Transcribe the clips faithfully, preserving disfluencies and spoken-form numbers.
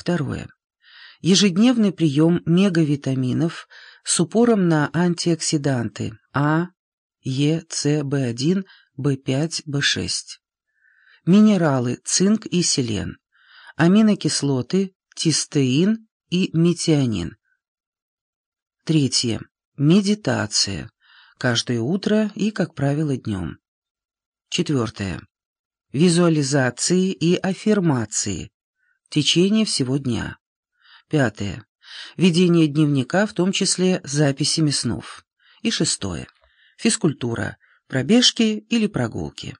Второе. Ежедневный прием мегавитаминов с упором на антиоксиданты А, Е, С, В один, В пять, В шесть. Минералы цинк и селен. Аминокислоты цистеин и метионин. Третье. Медитация. Каждое утро и, как правило, днем. Четвертое. Визуализации и аффирмации в течение всего дня. Пятое. Ведение дневника, в том числе записями снов. И шестое. Физкультура, пробежки или прогулки.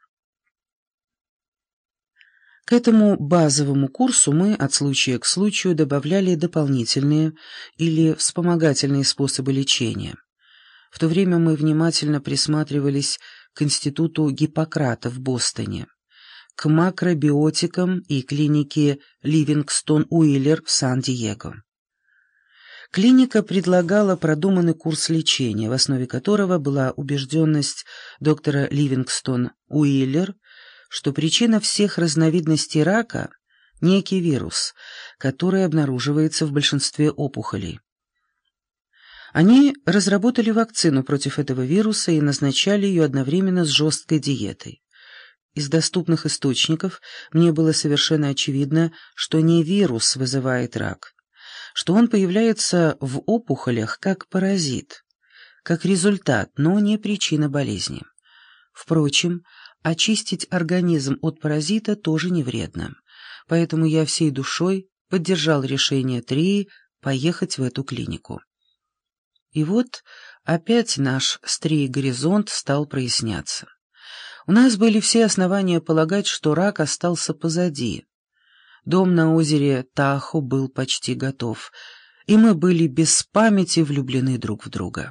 К этому базовому курсу мы от случая к случаю добавляли дополнительные или вспомогательные способы лечения. В то время мы внимательно присматривались к институту Гиппократа в Бостоне, к макробиотикам и клинике Ливингстон-Уиллер в Сан-Диего. Клиника предлагала продуманный курс лечения, в основе которого была убежденность доктора Ливингстон-Уиллер, что причина всех разновидностей рака – некий вирус, который обнаруживается в большинстве опухолей. Они разработали вакцину против этого вируса и назначали ее одновременно с жесткой диетой. Из доступных источников мне было совершенно очевидно, что не вирус вызывает рак, что он появляется в опухолях как паразит, как результат, но не причина болезни. Впрочем, очистить организм от паразита тоже не вредно, поэтому я всей душой поддержал решение Трии поехать в эту клинику. И вот опять наш с Трией горизонт стал проясняться. У нас были все основания полагать, что рак остался позади. Дом на озере Тахо был почти готов, и мы были без памяти влюблены друг в друга.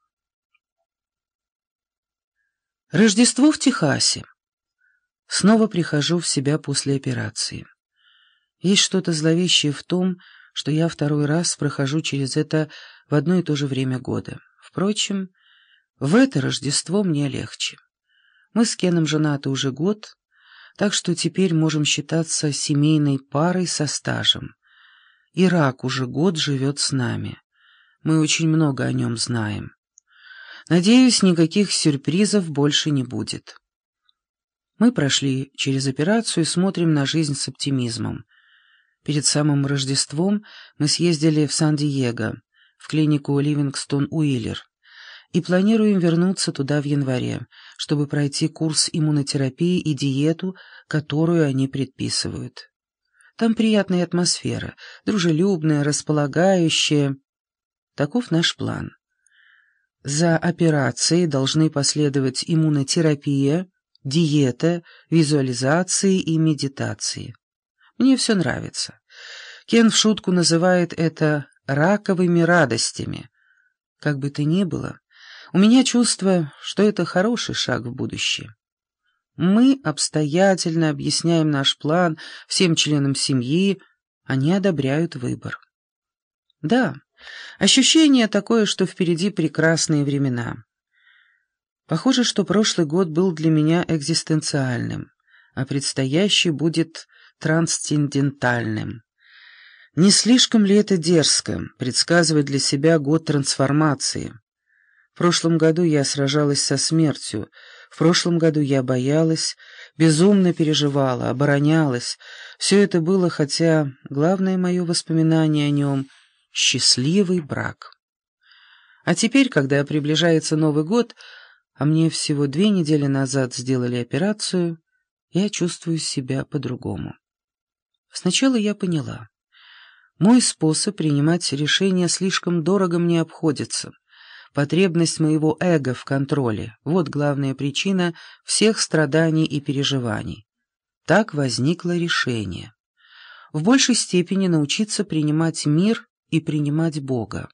Рождество в Техасе. Снова прихожу в себя после операции. Есть что-то зловещее в том, что я второй раз прохожу через это в одно и то же время года. Впрочем, в это Рождество мне легче. Мы с Кеном женаты уже год, так что теперь можем считаться семейной парой со стажем. И рак уже год живет с нами. Мы очень много о нем знаем. Надеюсь, никаких сюрпризов больше не будет. Мы прошли через операцию и смотрим на жизнь с оптимизмом. Перед самым Рождеством мы съездили в Сан-Диего, в клинику Ливингстон-Уиллер, и планируем вернуться туда в январе, чтобы пройти курс иммунотерапии и диету, которую они предписывают. Там приятная атмосфера, дружелюбная, располагающая. Таков наш план. За операцией должны последовать иммунотерапия, диета, визуализации и медитации. Мне все нравится. Кен в шутку называет это «раковыми радостями». Как бы то ни было, у меня чувство, что это хороший шаг в будущее. Мы обстоятельно объясняем наш план всем членам семьи, они одобряют выбор. Да, ощущение такое, что впереди прекрасные времена. Похоже, что прошлый год был для меня экзистенциальным, а предстоящий будет трансцендентальным. Не слишком ли это дерзко, предсказывать для себя год трансформации? В прошлом году я сражалась со смертью, в прошлом году я боялась, безумно переживала, оборонялась. Все это было, хотя главное мое воспоминание о нем — счастливый брак. А теперь, когда приближается Новый год, а мне всего две недели назад сделали операцию, я чувствую себя по-другому. Сначала я поняла. Мой способ принимать решения слишком дорого мне обходится. Потребность моего эго в контроле — вот главная причина всех страданий и переживаний. Так возникло решение. В большей степени научиться принимать мир и принимать Бога.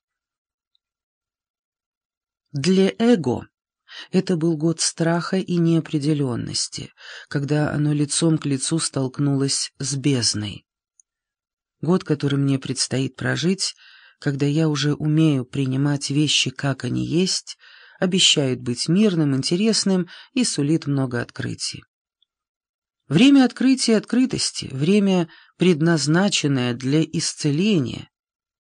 Для эго это был год страха и неопределенности, когда оно лицом к лицу столкнулось с бездной. Год, который мне предстоит прожить, когда я уже умею принимать вещи, как они есть, обещает быть мирным, интересным и сулит много открытий. Время открытия и открытости, время предназначенное для исцеления,